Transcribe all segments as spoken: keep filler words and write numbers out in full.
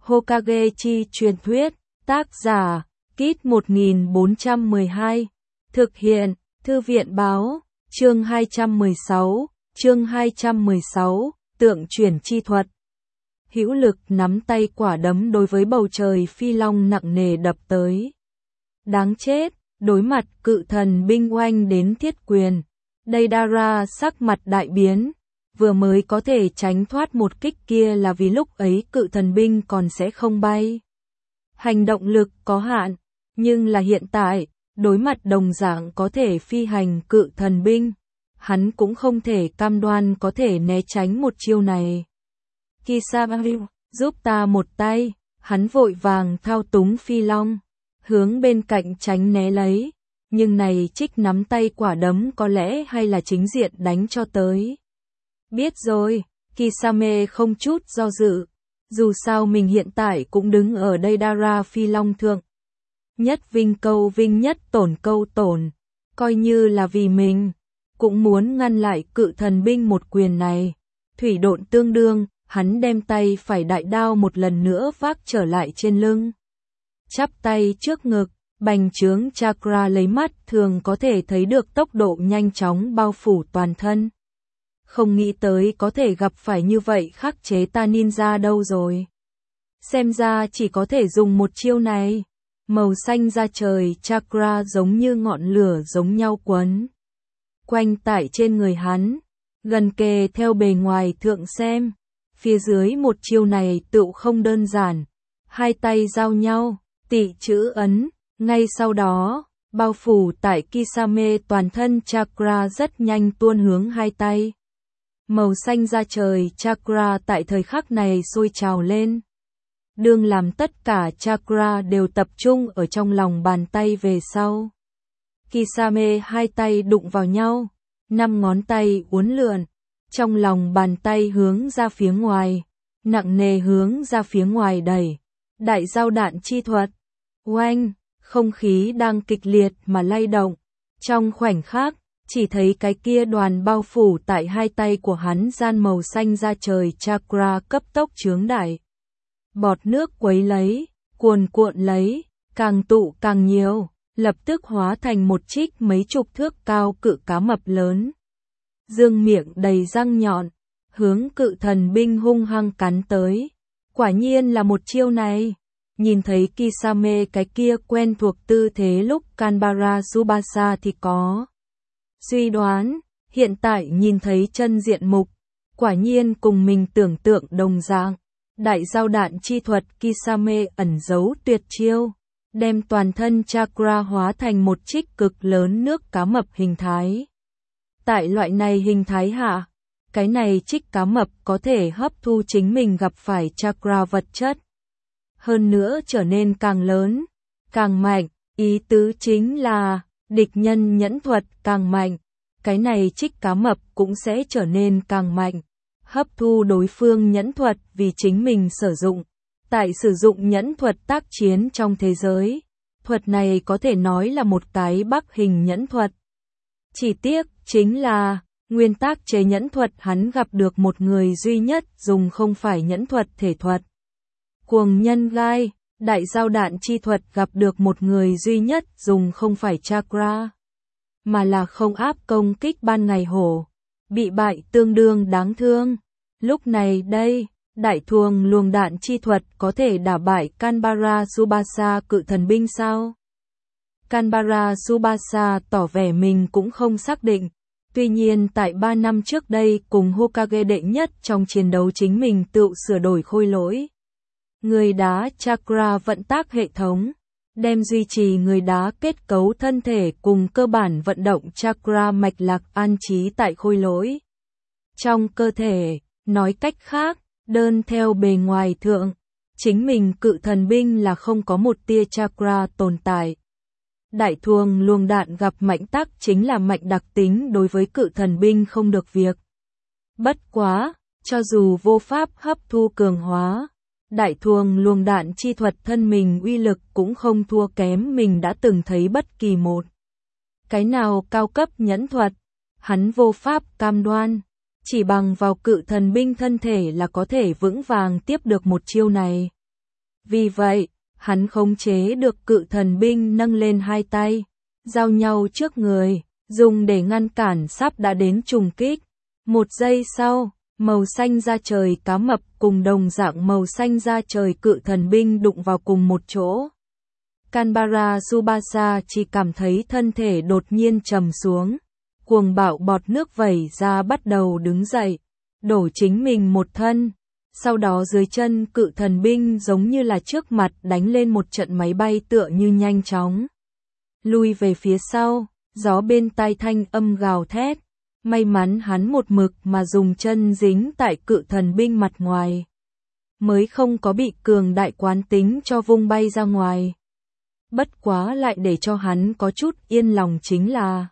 Hokage chi truyền thuyết, tác giả, Kit một nghìn bốn trăm mười hai, thực hiện, Thư viện báo, chương hai trăm mười sáu, chương hai trăm mười sáu, tượng chuyển chi thuật. Hữu lực nắm tay quả đấm đối với bầu trời phi long nặng nề đập tới. Đáng chết, đối mặt cự thần binh oanh đến thiết quyền. Deidara sắc mặt đại biến, vừa mới có thể tránh thoát một kích kia là vì lúc ấy cự thần binh còn sẽ không bay. Hành động lực có hạn, nhưng là hiện tại, đối mặt đồng dạng có thể phi hành cự thần binh, hắn cũng không thể cam đoan có thể né tránh một chiêu này. Kisamaru, giúp ta một tay, hắn vội vàng thao túng phi long, hướng bên cạnh tránh né lấy, nhưng này trích nắm tay quả đấm có lẽ hay là chính diện đánh cho tới. Biết rồi, Kisame không chút do dự, dù sao mình hiện tại cũng đứng ở Deidara phi long thượng. Nhất vinh câu vinh nhất tổn câu tổn, coi như là vì mình, cũng muốn ngăn lại cự thần binh một quyền này. Thủy độn tương đương, hắn đem tay phải đại đao một lần nữa vác trở lại trên lưng. Chắp tay trước ngực, bành trướng chakra lấy mắt thường có thể thấy được tốc độ nhanh chóng bao phủ toàn thân. Không nghĩ tới có thể gặp phải như vậy khắc chế ta ninja đâu rồi. Xem ra chỉ có thể dùng một chiêu này. Màu xanh da trời chakra giống như ngọn lửa giống nhau quấn quanh tại trên người hắn, gần kề theo bề ngoài thượng xem. Phía dưới một chiêu này tựu không đơn giản, hai tay giao nhau, tị chữ ấn, ngay sau đó, bao phủ tại Kisame toàn thân chakra rất nhanh tuôn hướng hai tay. Màu xanh da trời chakra tại thời khắc này sôi trào lên. Đương làm tất cả chakra đều tập trung ở trong lòng bàn tay về sau. Kisame hai tay đụng vào nhau, năm ngón tay uốn lượn, trong lòng bàn tay hướng ra phía ngoài, nặng nề hướng ra phía ngoài đẩy. Đại giao đạn chi thuật. Oanh, không khí đang kịch liệt mà lay động. Trong khoảnh khắc, chỉ thấy cái kia đoàn bao phủ tại hai tay của hắn gian màu xanh da trời chakra cấp tốc chướng đại. Bọt nước quấy lấy, cuồn cuộn lấy, càng tụ càng nhiều, lập tức hóa thành một trích mấy chục thước cao cự cá mập lớn. Dương miệng đầy răng nhọn, hướng cự thần binh hung hăng cắn tới. Quả nhiên là một chiêu này. Nhìn thấy Kisame cái kia quen thuộc tư thế lúc Kanbara Tsubasa thì có suy đoán, hiện tại nhìn thấy chân diện mục, quả nhiên cùng mình tưởng tượng đồng dạng. Đại giao đạn chi thuật Kisame ẩn giấu tuyệt chiêu, đem toàn thân chakra hóa thành một trích cực lớn nước cá mập hình thái. Tại loại này hình thái hạ, cái này trích cá mập có thể hấp thu chính mình gặp phải chakra vật chất. Hơn nữa trở nên càng lớn, càng mạnh, ý tứ chính là, địch nhân nhẫn thuật càng mạnh, cái này trích cá mập cũng sẽ trở nên càng mạnh. Hấp thu đối phương nhẫn thuật vì chính mình sử dụng. Tại sử dụng nhẫn thuật tác chiến trong thế giới, thuật này có thể nói là một cái bắc hình nhẫn thuật. Chỉ tiếc chính là, nguyên tác chế nhẫn thuật hắn gặp được một người duy nhất dùng không phải nhẫn thuật thể thuật. Cuồng nhân gai, đại giao đạn chi thuật gặp được một người duy nhất dùng không phải chakra, mà là không áp công kích ban ngày hổ. Bị bại tương đương đáng thương. Lúc này đây, đại thuồng luồng đạn chi thuật có thể đả bại Kanbara Tsubasa cự thần binh sao? Kanbara Tsubasa tỏ vẻ mình cũng không xác định. Tuy nhiên tại ba năm trước đây cùng Hokage đệ nhất trong chiến đấu chính mình tự sửa đổi khôi lỗi. Người đá chakra vận tác hệ thống, đem duy trì người đá kết cấu thân thể cùng cơ bản vận động chakra mạch lạc an trí tại khôi lỗi. Trong cơ thể, nói cách khác, đơn theo bề ngoài thượng, chính mình cự thần binh là không có một tia chakra tồn tại. Đại thuồng luồng đạn gặp mạnh tác chính là mạnh đặc tính đối với cự thần binh không được việc. Bất quá, cho dù vô pháp hấp thu cường hóa, đại thuồng luồng đạn chi thuật thân mình uy lực cũng không thua kém mình đã từng thấy bất kỳ một cái nào cao cấp nhẫn thuật. Hắn vô pháp cam đoan, chỉ bằng vào cự thần binh thân thể là có thể vững vàng tiếp được một chiêu này. Vì vậy, hắn khống chế được cự thần binh nâng lên hai tay, giao nhau trước người, dùng để ngăn cản sắp đã đến trùng kích. Một giây sau, màu xanh da trời cá mập cùng đồng dạng màu xanh da trời cự thần binh đụng vào cùng một chỗ. Canberra Tsubasa chỉ cảm thấy thân thể đột nhiên trầm xuống, cuồng bạo bọt nước vẩy ra bắt đầu đứng dậy, đổ chính mình một thân. Sau đó dưới chân cự thần binh giống như là trước mặt đánh lên một trận máy bay tựa như nhanh chóng lui về phía sau, gió bên tai thanh âm gào thét. May mắn hắn một mực mà dùng chân dính tại cự thần binh mặt ngoài, mới không có bị cường đại quán tính cho vung bay ra ngoài. Bất quá lại để cho hắn có chút yên lòng chính là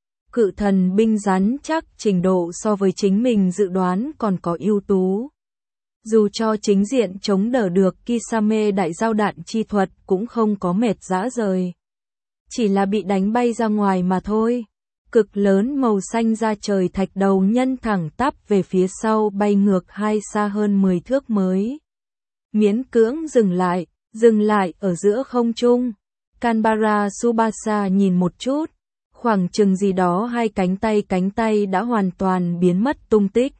cự thần binh rắn chắc trình độ so với chính mình dự đoán còn có ưu tú. Dù cho chính diện chống đỡ được Kisame đại giao đạn chi thuật cũng không có mệt rã rời. Chỉ là bị đánh bay ra ngoài mà thôi. Cực lớn màu xanh da trời thạch đầu nhân thẳng tắp về phía sau bay ngược hai xa hơn mười thước mới. Miễn cưỡng dừng lại, dừng lại ở giữa không trung. Canberra Tsubasa nhìn một chút, khoảng chừng gì đó hai cánh tay cánh tay đã hoàn toàn biến mất tung tích.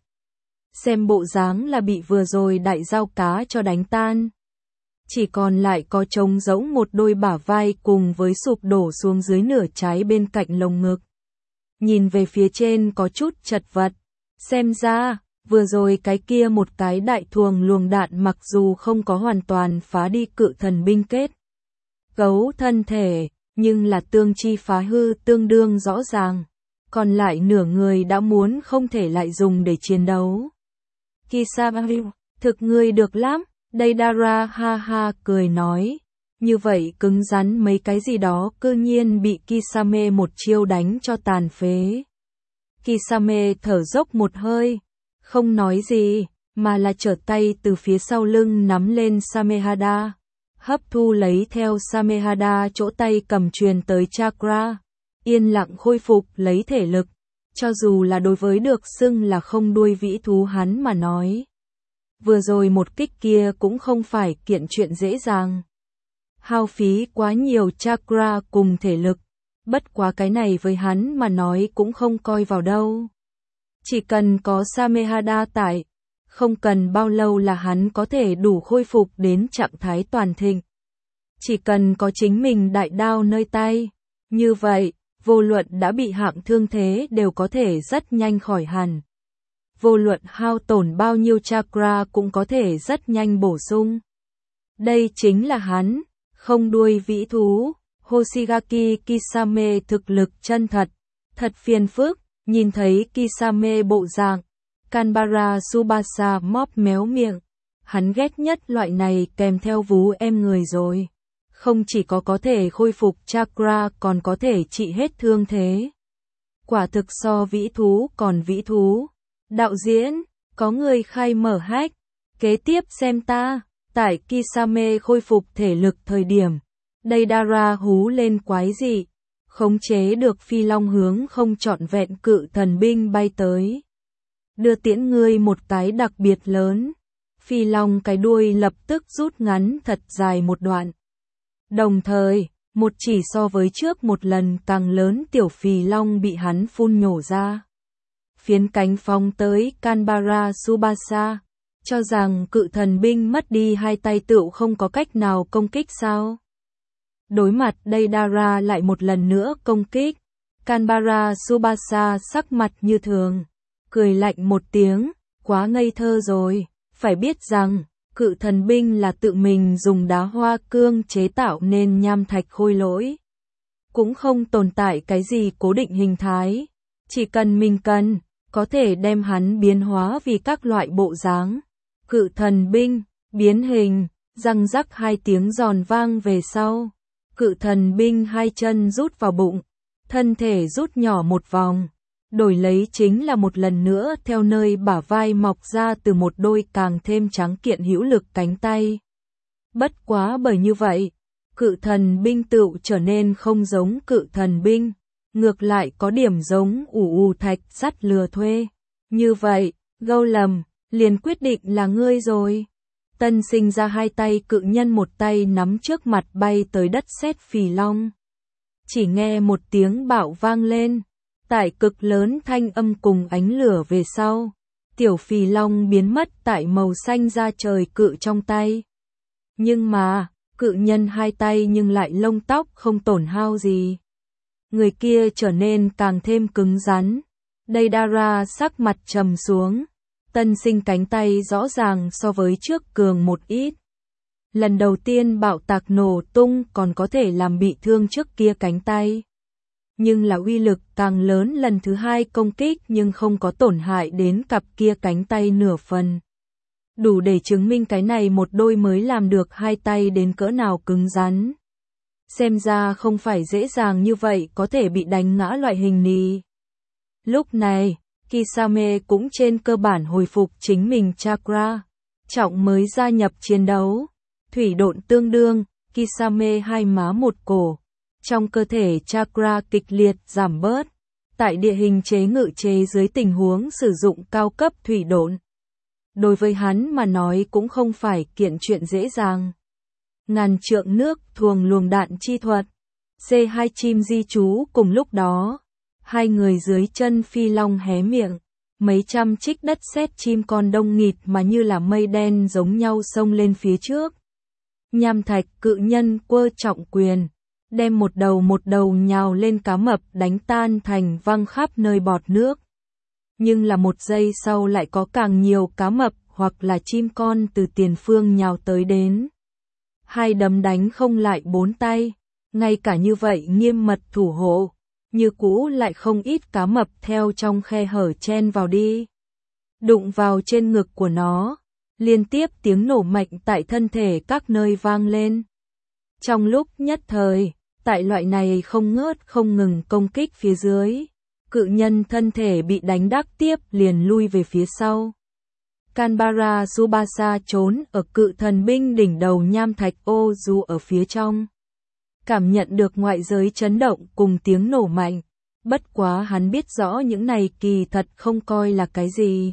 Xem bộ dáng là bị vừa rồi đại dao cá cho đánh tan. Chỉ còn lại có trống rỗng một đôi bả vai cùng với sụp đổ xuống dưới nửa trái bên cạnh lồng ngực. Nhìn về phía trên có chút chật vật. Xem ra, vừa rồi cái kia một cái đại thuồng luồng đạn mặc dù không có hoàn toàn phá đi cự thần binh kết cấu thân thể, nhưng là tương chi phá hư tương đương rõ ràng. Còn lại nửa người đã muốn không thể lại dùng để chiến đấu. Kisame, thực ngươi được lắm, Deidara ha ha cười nói. Như vậy cứng rắn mấy cái gì đó cư nhiên bị Kisame một chiêu đánh cho tàn phế. Kisame thở dốc một hơi, không nói gì, mà là trở tay từ phía sau lưng nắm lên Samehada, hấp thu lấy theo Samehada chỗ tay cầm truyền tới chakra, yên lặng khôi phục lấy thể lực, cho dù là đối với được xưng là không đuôi vĩ thú hắn mà nói. Vừa rồi một kích kia cũng không phải kiện chuyện dễ dàng. Hao phí quá nhiều chakra cùng thể lực, bất quá cái này với hắn mà nói cũng không coi vào đâu. Chỉ cần có Samehada tại, không cần bao lâu là hắn có thể đủ khôi phục đến trạng thái toàn thịnh. Chỉ cần có chính mình đại đao nơi tay, như vậy, vô luận đã bị hạng thương thế đều có thể rất nhanh khỏi hẳn. Vô luận hao tổn bao nhiêu chakra cũng có thể rất nhanh bổ sung. Đây chính là hắn, không đuôi vĩ thú, Hoshigaki Kisame thực lực chân thật, thật phiền phức, nhìn thấy Kisame bộ dạng, Canberra Tsubasa móp méo miệng, hắn ghét nhất loại này kèm theo vú em người rồi, không chỉ có có thể khôi phục chakra còn có thể trị hết thương thế. Quả thực so vĩ thú còn vĩ thú. Đạo diễn, có người khai mở hack, kế tiếp xem ta. Tại Kisame khôi phục thể lực thời điểm, Deidara hú lên quái dị, khống chế được phi long hướng không trọn vẹn cự thần binh bay tới. Đưa tiễn ngươi một cái đặc biệt lớn, phi long cái đuôi lập tức rút ngắn thật dài một đoạn. Đồng thời, một chỉ so với trước một lần càng lớn tiểu phi long bị hắn phun nhổ ra. Phiến cánh phóng tới Canberra Tsubasa. Cho rằng cự thần binh mất đi hai tay tựu không có cách nào công kích sao? Đối mặt Deidara lại một lần nữa công kích. Canberra Tsubasa sắc mặt như thường, cười lạnh một tiếng, quá ngây thơ rồi, phải biết rằng, cự thần binh là tự mình dùng đá hoa cương chế tạo nên nham thạch khôi lỗi. Cũng không tồn tại cái gì cố định hình thái, chỉ cần mình cần, có thể đem hắn biến hóa vì các loại bộ dáng. Cự thần binh, biến hình, răng rắc hai tiếng giòn vang về sau. Cự thần binh hai chân rút vào bụng, thân thể rút nhỏ một vòng, đổi lấy chính là một lần nữa theo nơi bả vai mọc ra từ một đôi càng thêm trắng kiện hữu lực cánh tay. Bất quá bởi như vậy, cự thần binh tựu trở nên không giống cự thần binh, ngược lại có điểm giống ủ ù thạch sắt lừa thuê. Như vậy, Gâu lầm, liền quyết định là ngươi rồi. Tân sinh ra hai tay cự nhân một tay nắm trước mặt bay tới đất sét phì long. Chỉ nghe một tiếng bạo vang lên, tại cực lớn thanh âm cùng ánh lửa về sau. Tiểu phì long biến mất tại màu xanh da trời cự trong tay. Nhưng mà, cự nhân hai tay nhưng lại lông tóc không tổn hao gì. Người kia trở nên càng thêm cứng rắn. Deidara sắc mặt trầm xuống. Tân sinh cánh tay rõ ràng so với trước cường một ít. Lần đầu tiên bạo tạc nổ tung còn có thể làm bị thương trước kia cánh tay. Nhưng là uy lực càng lớn lần thứ hai công kích nhưng không có tổn hại đến cặp kia cánh tay nửa phần. Đủ để chứng minh cái này một đôi mới làm được hai tay đến cỡ nào cứng rắn. Xem ra không phải dễ dàng như vậy có thể bị đánh ngã loại hình nì. Lúc này, Kisame cũng trên cơ bản hồi phục chính mình chakra. Trọng mới gia nhập chiến đấu. Thủy độn tương đương, Kisame hai má một cổ. Trong cơ thể chakra kịch liệt giảm bớt. Tại địa hình chế ngự chế dưới tình huống sử dụng cao cấp thủy độn. Đối với hắn mà nói cũng không phải kiện chuyện dễ dàng. Ngàn trượng nước thuồng luồng đạn chi thuật. C hai chim di trú cùng lúc đó. Hai người dưới chân phi long hé miệng. Mấy trăm trích đất sét chim con đông nghịt mà như là mây đen giống nhau xông lên phía trước. Nham thạch cự nhân quơ trọng quyền. Đem một đầu một đầu nhào lên cá mập đánh tan thành văng khắp nơi bọt nước. Nhưng là một giây sau lại có càng nhiều cá mập hoặc là chim con từ tiền phương nhào tới đến. Hai đấm đánh không lại bốn tay, ngay cả như vậy nghiêm mật thủ hộ, như cũ lại không ít cá mập theo trong khe hở chen vào đi. Đụng vào trên ngực của nó, liên tiếp tiếng nổ mạnh tại thân thể các nơi vang lên. Trong lúc nhất thời, tại loại này không ngớt không ngừng công kích phía dưới, cự nhân thân thể bị đánh đắc tiếp liền lui về phía sau. Kanbara Tsubasa trốn ở cự thần binh đỉnh đầu nham thạch ô dù ở phía trong. Cảm nhận được ngoại giới chấn động cùng tiếng nổ mạnh. Bất quá hắn biết rõ những này kỳ thật không coi là cái gì.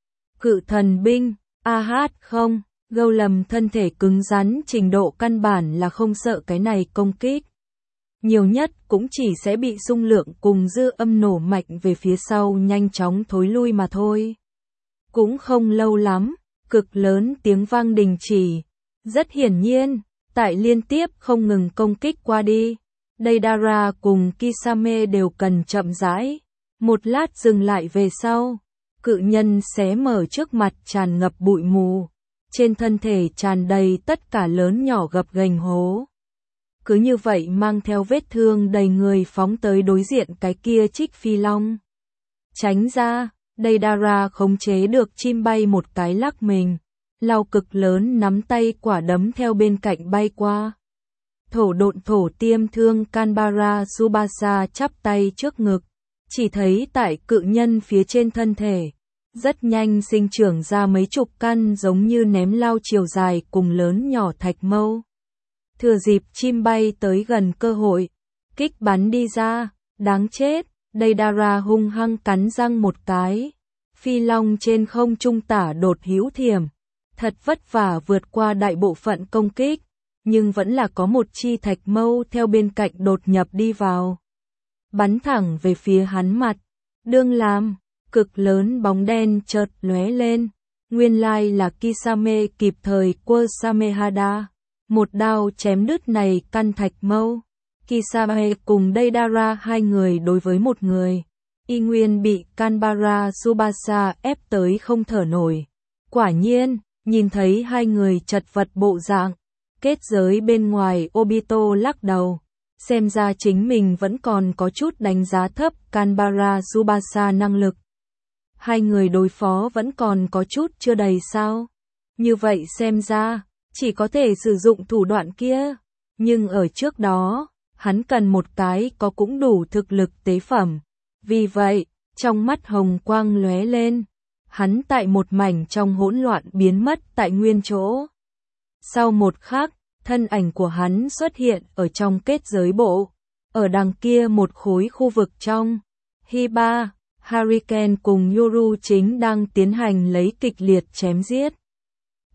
Cự thần binh, a hát không, gâu lầm thân thể cứng rắn trình độ căn bản là không sợ cái này công kích. Nhiều nhất cũng chỉ sẽ bị xung lượng cùng dư âm nổ mạnh về phía sau nhanh chóng thối lui mà thôi. Cũng không lâu lắm, cực lớn tiếng vang đình chỉ. Rất hiển nhiên, tại liên tiếp không ngừng công kích qua đi, Deidara cùng Kisame đều cần chậm rãi. Một lát dừng lại về sau, cự nhân xé mở trước mặt tràn ngập bụi mù. Trên thân thể tràn đầy tất cả lớn nhỏ gập ghềnh hố. Cứ như vậy mang theo vết thương đầy người phóng tới đối diện cái kia trích phi long. Tránh ra, Deidara khống chế được chim bay một cái lắc mình. Lao cực lớn nắm tay quả đấm theo bên cạnh bay qua. Thổ độn thổ tiêm thương Kanbara Tsubasa chắp tay trước ngực. Chỉ thấy tại cự nhân phía trên thân thể. Rất nhanh sinh trưởng ra mấy chục căn giống như ném lao chiều dài cùng lớn nhỏ thạch mâu. Thừa dịp chim bay tới gần cơ hội, kích bắn đi ra, đáng chết, Deidara hung hăng cắn răng một cái. Phi long trên không trung tả đột hữu thiểm, thật vất vả vượt qua đại bộ phận công kích, nhưng vẫn là có một chi thạch mâu theo bên cạnh đột nhập đi vào. Bắn thẳng về phía hắn mặt, đương làm, cực lớn bóng đen chợt lóe lên, nguyên lai là Kisame kịp thời quơ Samehada. Một đao chém đứt này căn thạch mâu. Kisame cùng Deidara hai người đối với một người. Y nguyên bị Kanbara Tsubasa ép tới không thở nổi. Quả nhiên, nhìn thấy hai người chật vật bộ dạng. Kết giới bên ngoài Obito lắc đầu. Xem ra chính mình vẫn còn có chút đánh giá thấp Kanbara Tsubasa năng lực. Hai người đối phó vẫn còn có chút chưa đầy sao. Như vậy xem ra, chỉ có thể sử dụng thủ đoạn kia. Nhưng ở trước đó, hắn cần một cái có cũng đủ thực lực tế phẩm. Vì vậy, trong mắt hồng quang lóe lên. Hắn tại một mảnh trong hỗn loạn biến mất tại nguyên chỗ. Sau một khắc, thân ảnh của hắn xuất hiện ở trong kết giới bộ. Ở đằng kia một khối khu vực trong. Hiba, Hurricane cùng Yoru chính đang tiến hành lấy kịch liệt chém giết.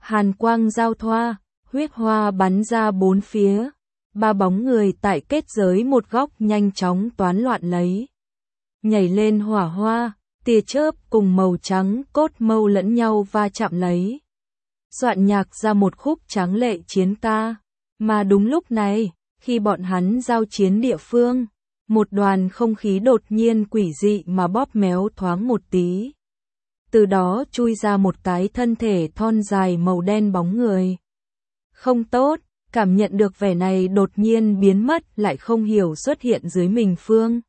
Hàn quang giao thoa, huyết hoa bắn ra bốn phía. Ba bóng người tại kết giới một góc nhanh chóng toán loạn lấy. Nhảy lên hỏa hoa, tia chớp cùng màu trắng cốt mâu lẫn nhau va chạm lấy. Soạn nhạc ra một khúc tráng lệ chiến ca. Mà đúng lúc này, khi bọn hắn giao chiến địa phương, một đoàn không khí đột nhiên quỷ dị mà bóp méo thoáng một tí. Từ đó chui ra một cái thân thể thon dài màu đen bóng người. Không tốt, cảm nhận được vẻ này đột nhiên biến mất lại không hiểu xuất hiện dưới mình phương.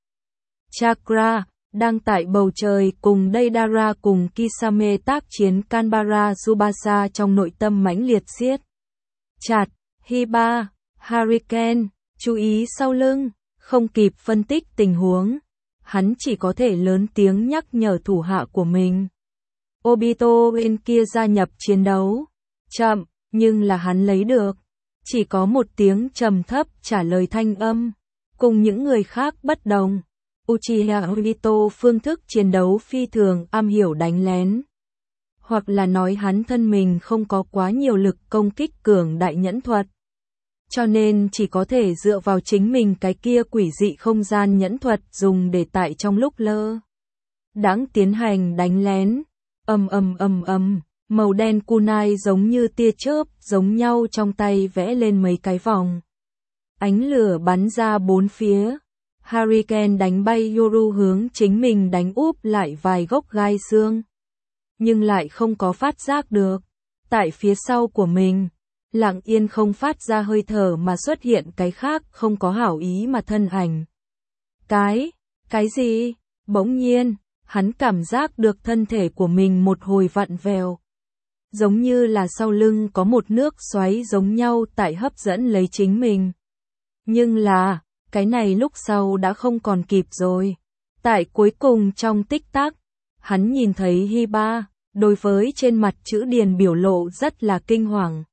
Chakra, đang tại bầu trời cùng Deidara cùng Kisame tác chiến Kanbara Tsubasa trong nội tâm mãnh liệt xiết chặt. Hiba, Hurricane, chú ý sau lưng, không kịp phân tích tình huống. Hắn chỉ có thể lớn tiếng nhắc nhở thủ hạ của mình. Obito bên kia gia nhập chiến đấu. Chậm, nhưng là hắn lấy được. Chỉ có một tiếng trầm thấp trả lời thanh âm. Cùng những người khác bất đồng. Uchiha Obito phương thức chiến đấu phi thường am hiểu đánh lén. Hoặc là nói hắn thân mình không có quá nhiều lực công kích cường đại nhẫn thuật. Cho nên chỉ có thể dựa vào chính mình cái kia quỷ dị không gian nhẫn thuật dùng để tại trong lúc lơ đãng tiến hành đánh lén. Ầm ầm ầm ầm, màu đen kunai giống như tia chớp giống nhau trong tay vẽ lên mấy cái vòng. Ánh lửa bắn ra bốn phía. Hurricane đánh bay Yoru hướng chính mình đánh úp lại vài gốc gai xương. Nhưng lại không có phát giác được. Tại phía sau của mình, lặng yên không phát ra hơi thở mà xuất hiện cái khác không có hảo ý mà thân ảnh. Cái, cái gì? Bỗng nhiên, hắn cảm giác được thân thể của mình một hồi vặn vẹo. Giống như là sau lưng có một nước xoáy giống nhau tại hấp dẫn lấy chính mình. Nhưng là, cái này lúc sau đã không còn kịp rồi. Tại cuối cùng trong tích tắc, hắn nhìn thấy Hiba, đối với trên mặt chữ điền biểu lộ rất là kinh hoàng.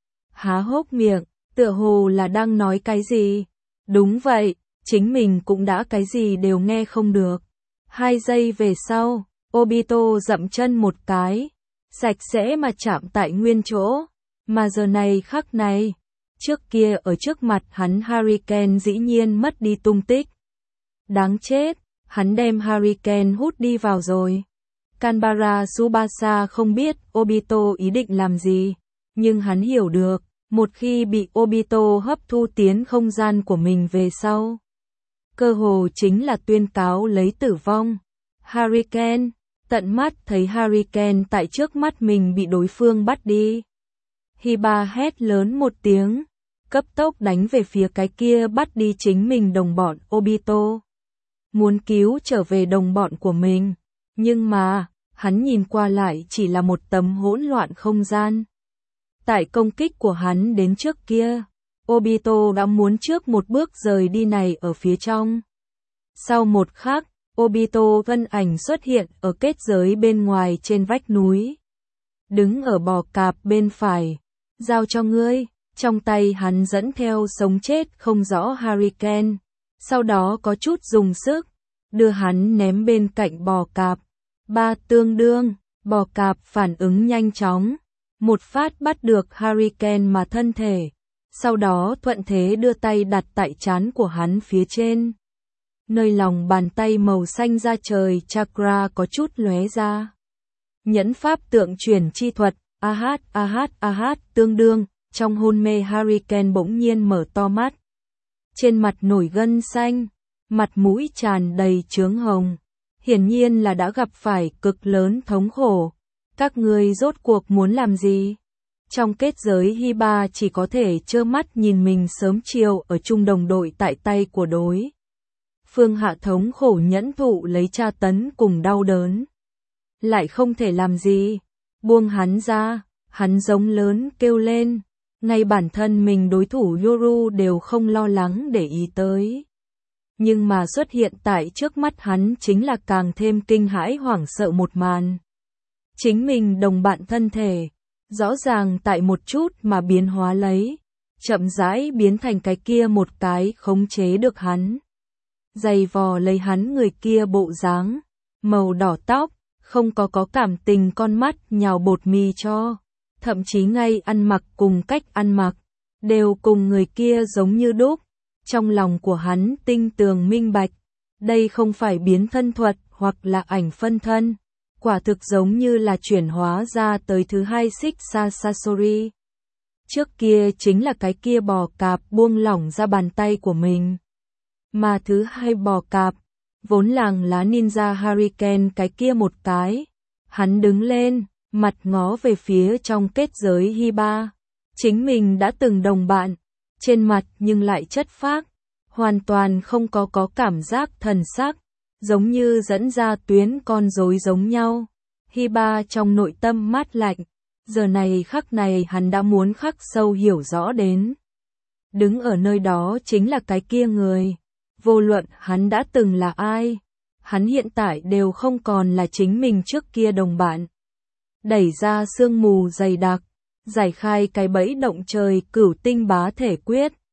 Há hốc miệng, tựa hồ là đang nói cái gì? Đúng vậy, chính mình cũng đã cái gì đều nghe không được. Hai giây về sau, Obito dậm chân một cái, sạch sẽ mà chạm tại nguyên chỗ. Mà giờ này khắc này, trước kia ở trước mặt hắn Hurricane dĩ nhiên mất đi tung tích. Đáng chết, hắn đem Hurricane hút đi vào rồi. Kanbara Tsubasa không biết Obito ý định làm gì, nhưng hắn hiểu được, một khi bị Obito hấp thu tiến không gian của mình về sau, cơ hồ chính là tuyên cáo lấy tử vong. Hurricane, tận mắt thấy Hurricane tại trước mắt mình bị đối phương bắt đi. Hiba hét lớn một tiếng, cấp tốc đánh về phía cái kia bắt đi chính mình đồng bọn Obito. Muốn cứu trở về đồng bọn của mình, nhưng mà, hắn nhìn qua lại chỉ là một tấm hỗn loạn không gian. Tại công kích của hắn đến trước kia, Obito đã muốn trước một bước rời đi này ở phía trong. Sau một khắc, Obito thân ảnh xuất hiện ở kết giới bên ngoài trên vách núi. Đứng ở bò cạp bên phải, giao cho ngươi, trong tay hắn dẫn theo sống chết không rõ Hurricane, sau đó có chút dùng sức, đưa hắn ném bên cạnh bò cạp. Ba tương đương, bò cạp phản ứng nhanh chóng, một phát bắt được Hurricane mà thân thể, sau đó thuận thế đưa tay đặt tại trán của hắn phía trên. Nơi lòng bàn tay màu xanh da trời chakra có chút lóe ra. Nhẫn pháp tượng chuyển chi thuật, ahat ahat ahat tương đương, trong hôn mê Hurricane bỗng nhiên mở to mắt. Trên mặt nổi gân xanh, mặt mũi tràn đầy chướng hồng. Hiển nhiên là đã gặp phải cực lớn thống khổ. Các ngươi rốt cuộc muốn làm gì? Trong kết giới Hiba chỉ có thể trơ mắt nhìn mình sớm chiều ở chung đồng đội tại tay của đối phương hạ thống khổ nhẫn thụ lấy tra tấn cùng đau đớn. Lại không thể làm gì. Buông hắn ra, hắn giống lớn kêu lên. Ngay bản thân mình đối thủ Yoru đều không lo lắng để ý tới. Nhưng mà xuất hiện tại trước mắt hắn chính là càng thêm kinh hãi hoảng sợ một màn. Chính mình đồng bạn thân thể, rõ ràng tại một chút mà biến hóa lấy, chậm rãi biến thành cái kia một cái khống chế được hắn. Giày vò lấy hắn người kia bộ dáng, màu đỏ tóc, không có có cảm tình con mắt nhào bột mì cho. thậm chí ngay ăn mặc cùng cách ăn mặc, đều cùng người kia giống như đúc. Trong lòng của hắn tinh tường minh bạch, đây không phải biến thân thuật hoặc là ảnh phân thân, quả thực giống như là chuyển hóa ra tới thứ hai xích xa Sasori. Trước kia chính là cái kia bò cạp buông lỏng ra bàn tay của mình. Mà thứ hai bò cạp, vốn làng lá ninja Hurricane cái kia một cái. Hắn đứng lên, mặt ngó về phía trong kết giới Hiba. Chính mình đã từng đồng bạn, trên mặt nhưng lại chất phác, hoàn toàn không có có cảm giác thần sắc, giống như dẫn ra tuyến con rối giống nhau. Hiba trong nội tâm mát lạnh, giờ này khắc này hắn đã muốn khắc sâu hiểu rõ đến. Đứng ở nơi đó chính là cái kia người, vô luận hắn đã từng là ai, hắn hiện tại đều không còn là chính mình trước kia đồng bạn. Đẩy ra sương mù dày đặc, giải khai cái bẫy động trời cửu tinh bá thể quyết,